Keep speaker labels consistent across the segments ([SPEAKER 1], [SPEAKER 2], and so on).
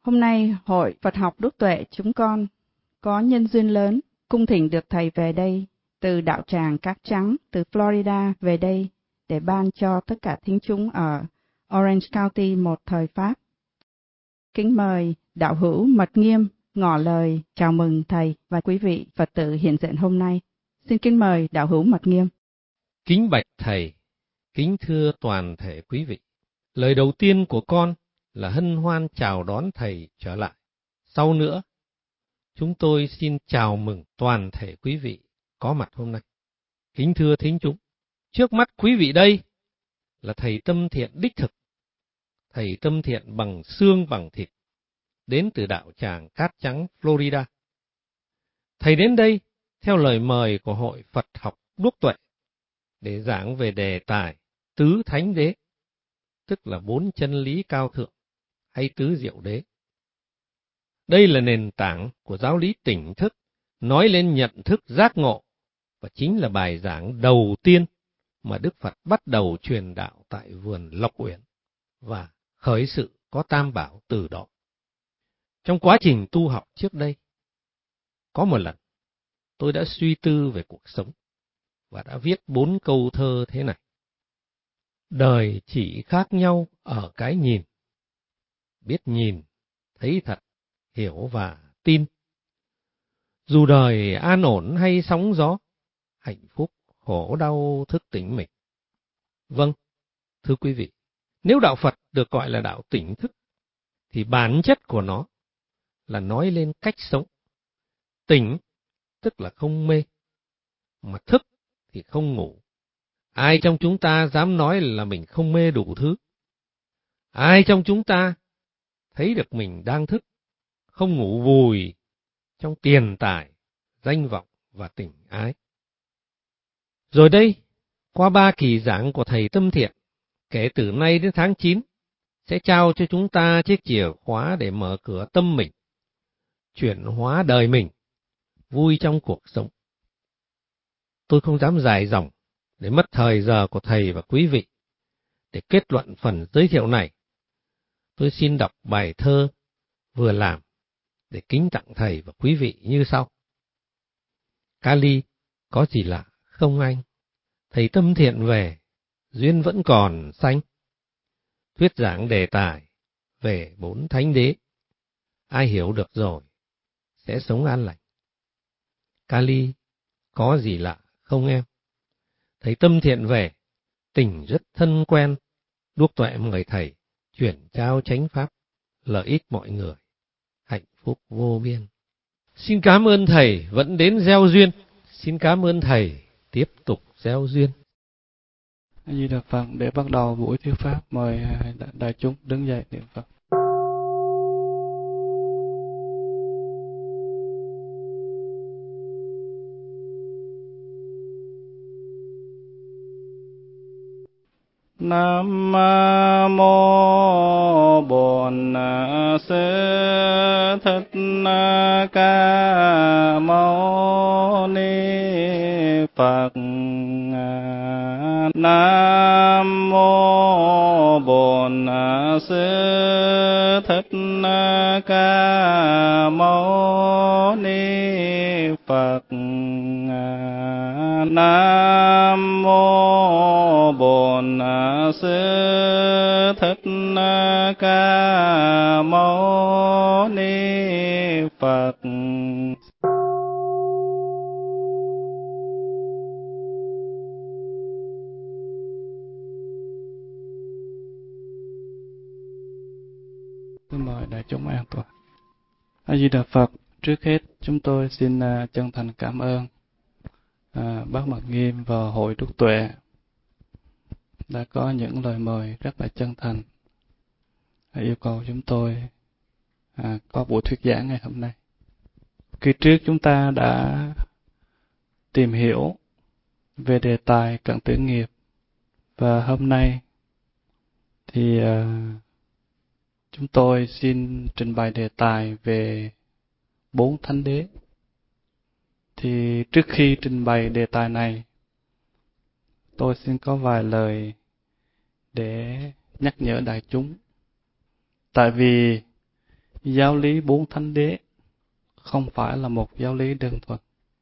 [SPEAKER 1] Hôm nay, Hội Phật học Đức Tuệ chúng con có nhân duyên lớn cung thỉnh được Thầy về đây từ đạo tràng Cát Trắng, từ Florida về đây để ban cho tất cả thính chúng ở Orange County một thời Pháp. Kính mời đạo hữu Mật Nghiêm ngỏ lời chào mừng Thầy và quý vị Phật tử hiện diện hôm nay. Xin kính mời đạo hữu Mật Nghiêm.
[SPEAKER 2] Kính bạch Thầy, kính thưa toàn thể quý vị. Lời đầu tiên của con là hân hoan chào đón Thầy trở lại. Sau nữa, chúng tôi xin chào mừng toàn thể quý vị có mặt hôm nay. Kính thưa thính chúng, trước mắt quý vị đây là Thầy Tâm Thiện đích thực. Thầy Tâm Thiện bằng xương bằng thịt, đến từ đạo tràng Cát Trắng, Florida. Thầy đến đây theo lời mời của Hội Phật học Đức Tuệ để giảng về đề tài Tứ Thánh Đế, tức là 4 chân lý cao thượng hay Tứ Diệu Đế. Đây là nền tảng của giáo lý tỉnh thức, nói lên nhận thức giác ngộ, và chính là bài giảng đầu tiên mà Đức Phật bắt đầu truyền đạo tại vườn Lộc Uyển, và khởi sự có Tam Bảo từ đó. Trong quá trình tu học trước đây, có một lần tôi đã suy tư về cuộc sống và đã viết 4 câu thơ thế này. Đời chỉ khác nhau ở cái nhìn, biết nhìn, thấy thật, hiểu và tin. Dù đời an ổn hay sóng gió, hạnh phúc, khổ đau thức tỉnh mình. Vâng, thưa quý vị, nếu đạo Phật được gọi là đạo tỉnh thức, thì bản chất của nó là nói lên cách sống. Tỉnh, tức là không mê, mà thức thì không ngủ. Ai trong chúng ta dám nói là mình không mê đủ thứ? Ai trong chúng ta thấy được mình đang thức, không ngủ vùi trong tiền tài, danh vọng và tình ái? Rồi đây, qua 3 kỳ giảng của Thầy Tâm Thiện, kể từ nay đến tháng 9, sẽ trao cho chúng ta chiếc chìa khóa để mở cửa tâm mình, chuyển hóa đời mình, vui trong cuộc sống. Tôi không dám dài dòng để mất thời giờ của Thầy và quý vị. Để kết luận phần giới thiệu này, tôi xin đọc bài thơ vừa làm để kính tặng Thầy và quý vị như sau. Kali, có gì lạ không anh? Thầy Tâm Thiện về, duyên vẫn còn xanh. Thuyết giảng đề tài về 4 thánh đế. Ai hiểu được rồi, sẽ sống an lành. Kali, có gì lạ không em? Thầy Tâm Thiện về, tình rất thân quen. Đức Tuệ mời Thầy chuyển trao chánh pháp, lợi ích mọi người, hạnh phúc vô biên. Xin cảm ơn Thầy vẫn đến gieo duyên. Xin cảm ơn Thầy tiếp tục gieo duyên.
[SPEAKER 3] A Di Đà Phật. Để bắt đầu buổi thuyết pháp, mời đại chúng đứng dậy niệm Phật. Nam mô Bổn Sư Thích Ca Mâu Ni Phật. Nam mô Bổn Sư Thích Ca Mâu Ni Phật. Nam mô Bổn Sư Thích Ca Mâu Ni Phật. Xin mời đại chúng an toàn. A Di Đà Phật. Trước hết chúng tôi xin chân thành cảm ơn Bác Mật Nghiêm và Hội Đức Tuệ đã có những lời mời rất là chân thành, yêu cầu chúng tôi có buổi thuyết giảng ngày hôm nay. Kỳ trước chúng ta đã tìm hiểu về đề tài cận tử nghiệp, và hôm nay thì chúng tôi xin trình bày đề tài về 4 thánh đế. Thì trước khi trình bày đề tài này, tôi xin có vài lời để nhắc nhở đại chúng. Tại vì giáo lý 4 thánh đế không phải là một giáo lý đơn thuần.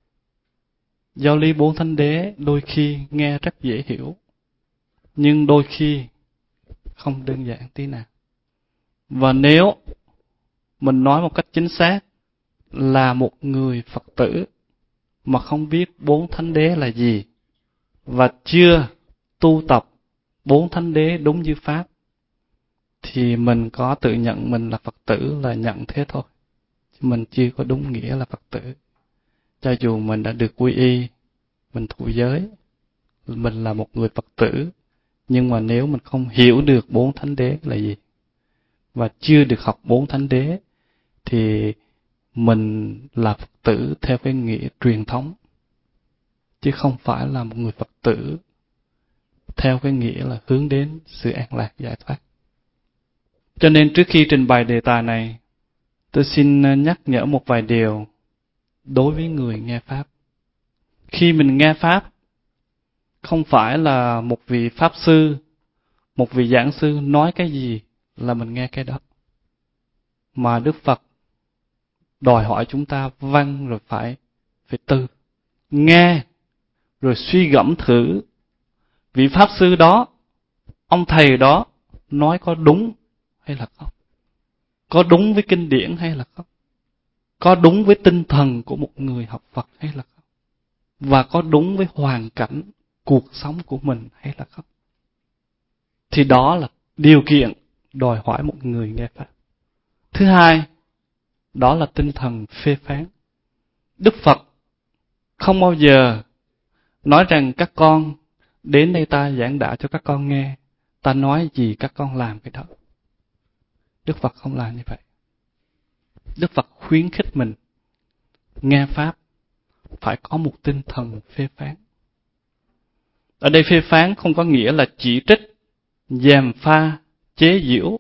[SPEAKER 3] Giáo lý 4 thánh đế đôi khi nghe rất dễ hiểu, nhưng đôi khi không đơn giản tí nào. Và nếu mình nói một cách chính xác là một người Phật tử mà không biết 4 thánh đế là gì và chưa tu tập 4 thánh đế đúng như Pháp, thì mình có tự nhận mình là Phật tử là nhận thế thôi. Mình chưa có đúng nghĩa là Phật tử. Cho dù mình đã được quy y, mình thụ giới, mình là một người Phật tử, nhưng mà nếu mình không hiểu được 4 thánh đế là gì, và chưa được học 4 thánh đế, thì mình là Phật tử theo cái nghĩa truyền thống, chứ không phải là một người Phật tử theo cái nghĩa là hướng đến sự an lạc giải thoát. Cho nên trước khi trình bày đề tài này, tôi xin nhắc nhở một vài điều đối với người nghe Pháp. Khi mình nghe Pháp, không phải là một vị Pháp sư, một vị giảng sư nói cái gì là mình nghe cái đó. Mà Đức Phật đòi hỏi chúng ta văn rồi phải tư. Nghe rồi suy gẫm thử vị Pháp sư đó, ông thầy đó nói có đúng hay là không? Có đúng với kinh điển hay là không? Có đúng với tinh thần của một người học Phật hay là không? Và có đúng với hoàn cảnh cuộc sống của mình hay là không? Thì đó là điều kiện đòi hỏi một người nghe Pháp. Thứ hai, đó là tinh thần phê phán. Đức Phật không bao giờ nói rằng các con đến đây ta giảng đạo cho các con nghe, ta nói gì các con làm cái đó. Đức Phật không làm như vậy. Đức Phật khuyến khích mình nghe Pháp phải có một tinh thần phê phán. Ở đây phê phán không có nghĩa là chỉ trích, gièm pha, chế giễu,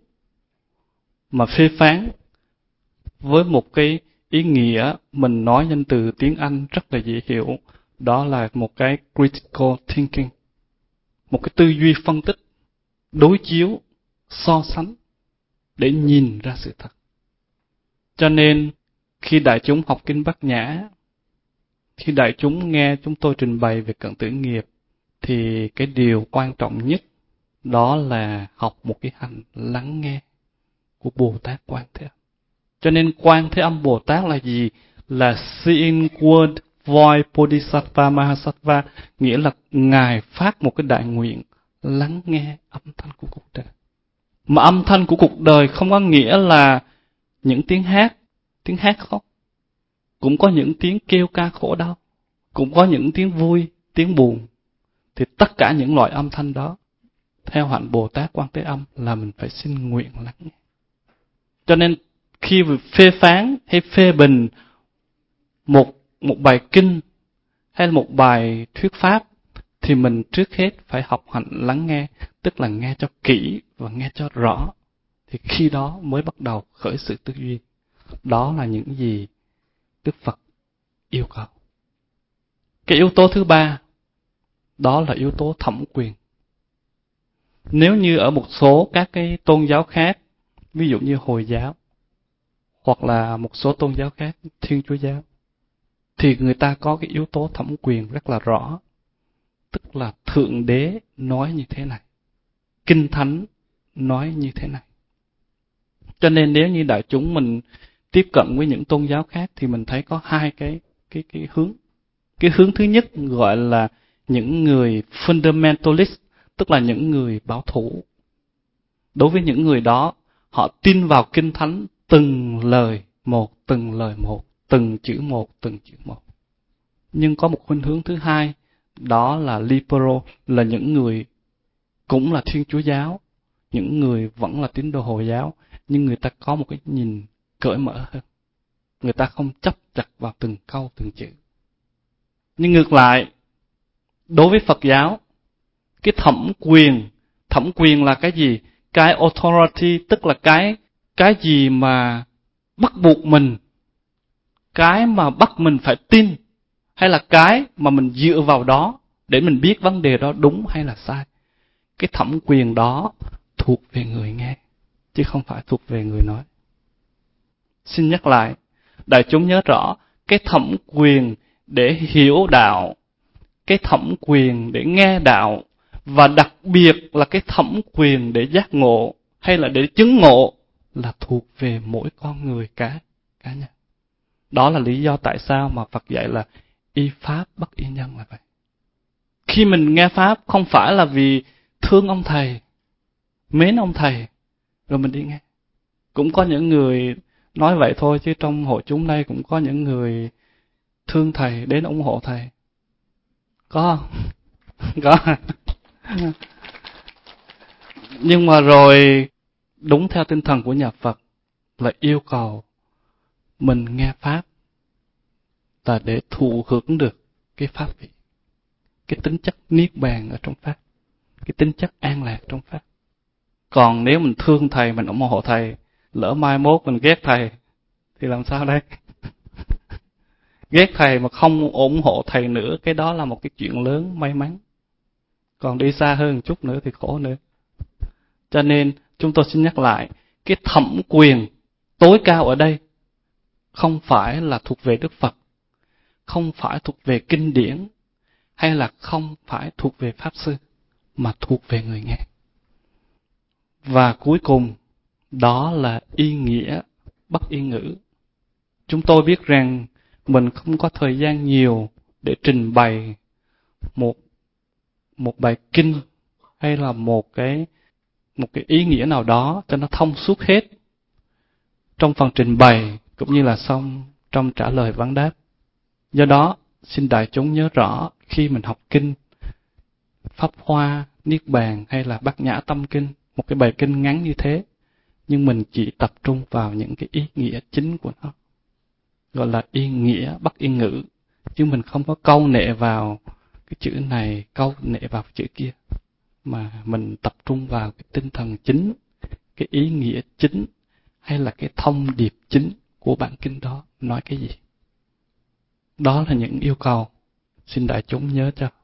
[SPEAKER 3] mà phê phán với một cái ý nghĩa mình nói nhân từ tiếng Anh rất là dễ hiểu, đó là một cái critical thinking, một cái tư duy phân tích, đối chiếu, so sánh để nhìn ra sự thật. Cho nên khi đại chúng học kinh Bát Nhã, khi đại chúng nghe chúng tôi trình bày về cận tử nghiệp, thì cái điều quan trọng nhất đó là học một cái hành lắng nghe của Bồ Tát Quan Thế Âm. Cho nên Quan Thế Âm Bồ Tát là gì? Là Seeing Word Voice Bodhisattva Mahasattva, nghĩa là Ngài phát một cái đại nguyện lắng nghe âm thanh của cuộc đời. Mà âm thanh của cuộc đời không có nghĩa là những tiếng hát khóc. Cũng có những tiếng kêu ca khổ đau, cũng có những tiếng vui, tiếng buồn. Thì tất cả những loại âm thanh đó, theo hạnh Bồ Tát Quan Thế Âm là mình phải xin nguyện lắng nghe. Cho nên khi phê phán hay phê bình một bài kinh hay là một bài thuyết pháp, thì mình trước hết phải học hạnh lắng nghe, tức là nghe cho kỹ và nghe cho rõ. Thì khi đó mới bắt đầu khởi sự tư duy. Đó là những gì Đức Phật yêu cầu. Cái yếu tố thứ ba, đó là yếu tố thẩm quyền. Nếu như ở một số các cái tôn giáo khác, ví dụ như Hồi giáo, hoặc là một số tôn giáo khác, Thiên Chúa giáo, thì người ta có cái yếu tố thẩm quyền rất là rõ. Tức là Thượng Đế nói như thế này, Kinh Thánh nói như thế này. Cho nên nếu như đại chúng mình tiếp cận với những tôn giáo khác, thì mình thấy có hai cái hướng. Cái hướng thứ nhất gọi là những người fundamentalist, tức là những người bảo thủ. Đối với những người đó, họ tin vào Kinh Thánh từng lời một, từng lời một, từng chữ một, từng chữ một. Nhưng có một khuynh hướng thứ hai, đó là liberal, là những người cũng là Thiên Chúa giáo, những người vẫn là tín đồ Hồi giáo, nhưng người ta có một cái nhìn cởi mở hơn. Người ta không chấp chặt vào từng câu, từng chữ. Nhưng ngược lại, đối với Phật giáo, cái thẩm quyền là cái gì? Cái authority, tức là cái gì mà bắt buộc mình, cái mà bắt mình phải tin, hay là cái mà mình dựa vào đó để mình biết vấn đề đó đúng hay là sai. Cái thẩm quyền đó thuộc về người nghe, chứ không phải thuộc về người nói. xin nhắc lại, đại chúng nhớ rõ, cái thẩm quyền để hiểu đạo, cái thẩm quyền để nghe đạo, và đặc biệt là cái thẩm quyền để giác ngộ hay là để chứng ngộ là thuộc về mỗi con người cá nhân. Đó là lý do tại sao mà Phật dạy là y pháp bất y nhân là vậy. Khi mình nghe pháp không phải là vì thương ông thầy, mến ông thầy rồi mình đi nghe. Cũng có những người nói vậy thôi, chứ trong hội chúng đây cũng có những người thương thầy đến ủng hộ thầy. Có không? Có. Nhưng mà rồi đúng theo tinh thần của nhà Phật là yêu cầu mình nghe pháp là để thụ hưởng được cái pháp vị, cái tính chất niết bàn ở trong pháp, cái tính chất an lạc trong pháp. Còn nếu mình thương thầy, mình ủng hộ thầy, lỡ mai mốt mình ghét thầy thì làm sao đây? Ghét thầy mà không ủng hộ thầy nữa, cái đó là một cái chuyện lớn may mắn. Còn đi xa hơn một chút nữa thì khổ nữa. Cho nên chúng tôi xin nhắc lại, cái thẩm quyền tối cao ở đây không phải là thuộc về Đức Phật, không phải thuộc về kinh điển, hay là không phải thuộc về Pháp Sư, mà thuộc về người nghe. Và cuối cùng, đó là ý nghĩa bất y ngữ. Chúng tôi biết rằng mình không có thời gian nhiều để trình bày một bài kinh hay là một cái ý nghĩa nào đó cho nó thông suốt hết trong phần trình bày cũng như là xong trong trả lời vấn đáp. Do đó, xin đại chúng nhớ rõ, khi mình học kinh Pháp Hoa, Niết Bàn hay là Bát Nhã Tâm Kinh, một cái bài kinh ngắn như thế, nhưng mình chỉ tập trung vào những cái ý nghĩa chính của nó, gọi là ý nghĩa bất y ngữ, chứ mình không có câu nệ vào cái chữ này, câu nệ vào chữ kia, mà mình tập trung vào cái tinh thần chính, cái ý nghĩa chính, hay là cái thông điệp chính của bản kinh đó nói cái gì. Đó là những yêu cầu xin đại chúng nhớ cho.